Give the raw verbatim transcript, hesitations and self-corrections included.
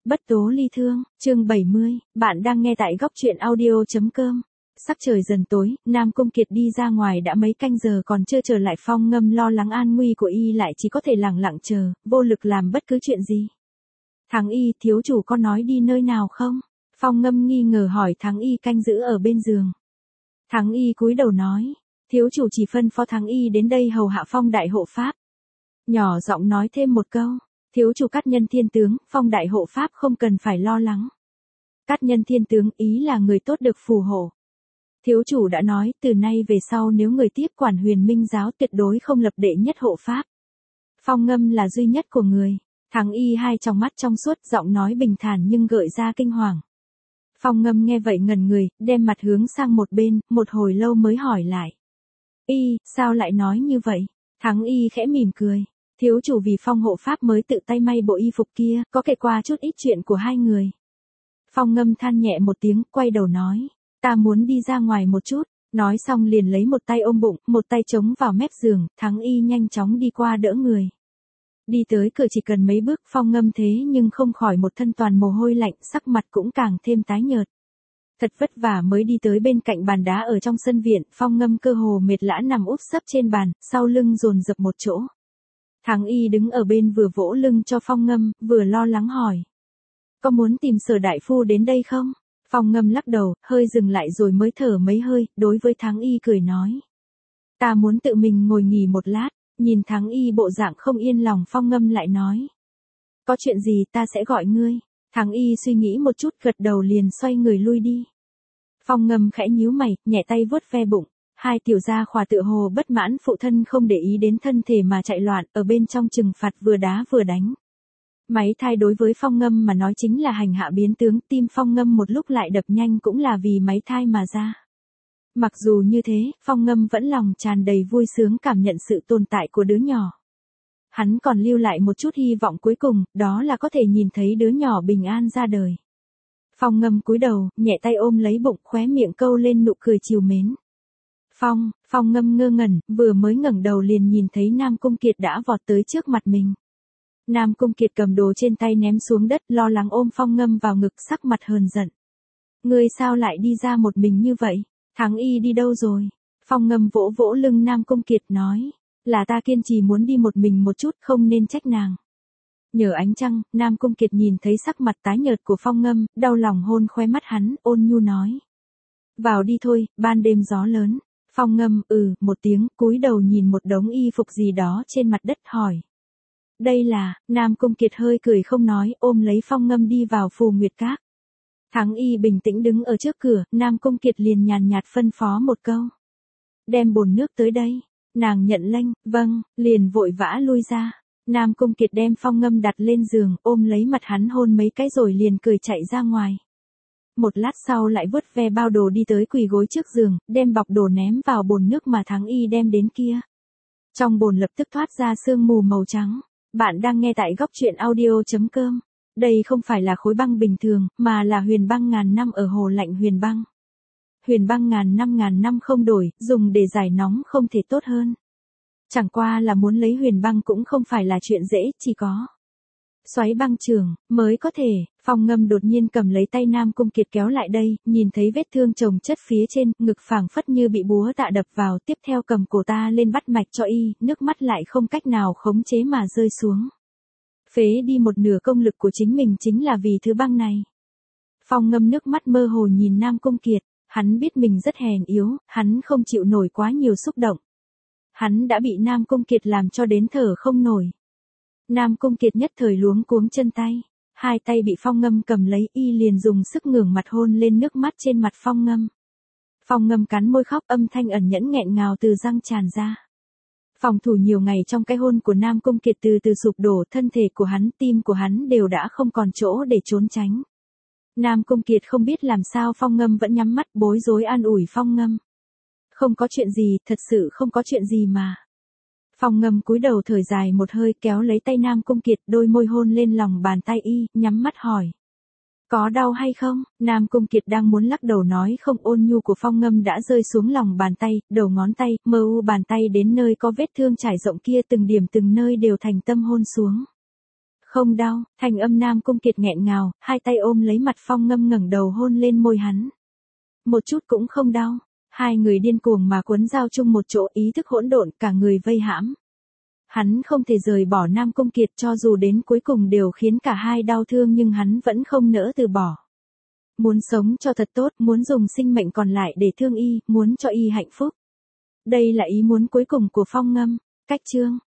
Bất tố ly thương, chương bảy mươi, bạn đang nghe tại góc truyện audio.com. Sắc trời dần tối, Nam Cung Kiệt đi ra ngoài đã mấy canh giờ còn chưa trở lại. Phong Ngâm lo lắng an nguy của y lại chỉ có thể lặng lặng chờ, vô lực làm bất cứ chuyện gì. Thắng Y, thiếu chủ có nói đi nơi nào không? Phong Ngâm nghi ngờ hỏi. Thắng Y canh giữ ở bên giường. Thắng Y cúi đầu nói, thiếu chủ chỉ phân phó Thắng Y đến đây hầu hạ Phong đại hộ pháp. Nhỏ giọng nói thêm một câu, thiếu chủ Cát Nhân Thiên Tướng, Phong đại hộ pháp không cần phải lo lắng. Cát Nhân Thiên Tướng ý là người tốt được phù hộ. Thiếu chủ đã nói, từ nay về sau nếu người tiếp quản Huyền Minh giáo tuyệt đối không lập đệ nhất hộ pháp. Phong Ngâm là duy nhất của người. Thắng Y hai tròng mắt trong suốt, giọng nói bình thản nhưng gợi ra kinh hoàng. Phong Ngâm nghe vậy ngẩn người, đem mặt hướng sang một bên, một hồi lâu mới hỏi lại. Y, sao lại nói như vậy? Thắng Y khẽ mỉm cười. Thiếu chủ vì Phong hộ pháp mới tự tay may bộ y phục kia, có kể qua chút ít chuyện của hai người. Phong Ngâm than nhẹ một tiếng, quay đầu nói, ta muốn đi ra ngoài một chút. Nói xong liền lấy một tay ôm bụng, một tay chống vào mép giường. Thắng Y nhanh chóng đi qua đỡ người. Đi tới cửa chỉ cần mấy bước. Phong Ngâm thế nhưng không khỏi một thân toàn mồ hôi lạnh, sắc mặt cũng càng thêm tái nhợt. Thật vất vả mới đi tới bên cạnh bàn đá ở trong sân viện. Phong Ngâm cơ hồ mệt lã nằm úp sấp trên bàn, sau lưng dồn dập một chỗ. Thắng Y đứng ở bên vừa vỗ lưng cho Phong Ngâm, vừa lo lắng hỏi. Có muốn tìm Sở đại phu đến đây không? Phong Ngâm lắc đầu, hơi dừng lại rồi mới thở mấy hơi, đối với Thắng Y cười nói. Ta muốn tự mình ngồi nghỉ một lát. Nhìn Thắng Y bộ dạng không yên lòng, Phong Ngâm lại nói. Có chuyện gì ta sẽ gọi ngươi. Thắng Y suy nghĩ một chút, gật đầu liền xoay người lui đi. Phong Ngâm khẽ nhíu mày, nhẹ tay vuốt ve bụng. Hai tiểu gia khỏa tựa hồ bất mãn phụ thân không để ý đến thân thể mà chạy loạn, ở bên trong trừng phạt vừa đá vừa đánh. Máy thai đối với Phong Ngâm mà nói chính là hành hạ biến tướng, tim Phong Ngâm một lúc lại đập nhanh cũng là vì máy thai mà ra. Mặc dù như thế, Phong Ngâm vẫn lòng tràn đầy vui sướng cảm nhận sự tồn tại của đứa nhỏ. Hắn còn lưu lại một chút hy vọng cuối cùng, đó là có thể nhìn thấy đứa nhỏ bình an ra đời. Phong Ngâm cúi đầu, nhẹ tay ôm lấy bụng, khóe miệng câu lên nụ cười trìu mến. Phong, Phong Ngâm ngơ ngẩn, vừa mới ngẩng đầu liền nhìn thấy Nam Cung Kiệt đã vọt tới trước mặt mình. Nam Cung Kiệt cầm đồ trên tay ném xuống đất, lo lắng ôm Phong Ngâm vào ngực, sắc mặt hờn giận. Ngươi sao lại đi ra một mình như vậy? Thắng Y đi đâu rồi? Phong Ngâm vỗ vỗ lưng Nam Cung Kiệt nói, là ta kiên trì muốn đi một mình một chút, không nên trách nàng. Nhờ ánh trăng, Nam Cung Kiệt nhìn thấy sắc mặt tái nhợt của Phong Ngâm, đau lòng hôn khóe mắt hắn, ôn nhu nói. Vào đi thôi, ban đêm gió lớn. Phong Ngâm ừ một tiếng, cúi đầu nhìn một đống y phục gì đó trên mặt đất hỏi. Đây là, Nam Cung Kiệt hơi cười không nói, ôm lấy Phong Ngâm đi vào Phù Nguyệt Các. Thắng Y bình tĩnh đứng ở trước cửa, Nam Cung Kiệt liền nhàn nhạt phân phó một câu. Đem bồn nước tới đây. Nàng nhận lệnh, vâng, liền vội vã lui ra. Nam Cung Kiệt đem Phong Ngâm đặt lên giường, ôm lấy mặt hắn hôn mấy cái rồi liền cười chạy ra ngoài. Một lát sau lại vuốt ve bao đồ đi tới quỳ gối trước giường, đem bọc đồ ném vào bồn nước mà Thắng Y đem đến kia. Trong bồn lập tức thoát ra sương mù màu trắng. Bạn đang nghe tại góc truyện audio.com. Đây không phải là khối băng bình thường, mà là huyền băng ngàn năm ở hồ lạnh huyền băng. Huyền băng ngàn năm ngàn năm không đổi, dùng để giải nóng không thể tốt hơn. Chẳng qua là muốn lấy huyền băng cũng không phải là chuyện dễ, chỉ có xoáy băng trường mới có thể. Phong Ngâm đột nhiên cầm lấy tay Nam Cung Kiệt kéo lại đây, nhìn thấy vết thương chồng chất phía trên, ngực phảng phất như bị búa tạ đập vào, tiếp theo cầm cổ ta lên bắt mạch cho y, nước mắt lại không cách nào khống chế mà rơi xuống. Phế đi một nửa công lực của chính mình chính là vì thứ băng này. Phong Ngâm nước mắt mơ hồ nhìn Nam Cung Kiệt, hắn biết mình rất hèn yếu, hắn không chịu nổi quá nhiều xúc động. Hắn đã bị Nam Cung Kiệt làm cho đến thở không nổi. Nam Cung Kiệt nhất thời luống cuống chân tay, hai tay bị Phong Ngâm cầm lấy, y liền dùng sức ngẩng mặt hôn lên nước mắt trên mặt Phong Ngâm. Phong Ngâm cắn môi khóc, âm thanh ẩn nhẫn nghẹn ngào từ răng tràn ra. Phòng thủ nhiều ngày trong cái hôn của Nam Cung Kiệt từ từ sụp đổ, thân thể của hắn, tim của hắn đều đã không còn chỗ để trốn tránh. Nam Cung Kiệt không biết làm sao Phong Ngâm vẫn nhắm mắt bối rối an ủi Phong Ngâm. Không có chuyện gì, thật sự không có chuyện gì mà. Phong Ngâm cúi đầu thở dài một hơi, kéo lấy tay Nam Cung Kiệt, đôi môi hôn lên lòng bàn tay y, nhắm mắt hỏi. Có đau hay không? Nam Cung Kiệt đang muốn lắc đầu nói không, ôn nhu của Phong Ngâm đã rơi xuống lòng bàn tay, đầu ngón tay, mờ u bàn tay đến nơi có vết thương trải rộng kia, từng điểm từng nơi đều thành tâm hôn xuống. Không đau, thanh âm Nam Cung Kiệt nghẹn ngào, hai tay ôm lấy mặt Phong Ngâm ngẩng đầu hôn lên môi hắn. Một chút cũng không đau. Hai người điên cuồng mà cuốn dao chung một chỗ, ý thức hỗn độn, cả người vây hãm. Hắn không thể rời bỏ Nam Cung Kiệt, cho dù đến cuối cùng đều khiến cả hai đau thương nhưng hắn vẫn không nỡ từ bỏ. Muốn sống cho thật tốt, muốn dùng sinh mệnh còn lại để thương y, muốn cho y hạnh phúc. Đây là ý muốn cuối cùng của Phong Ngâm. Cách chương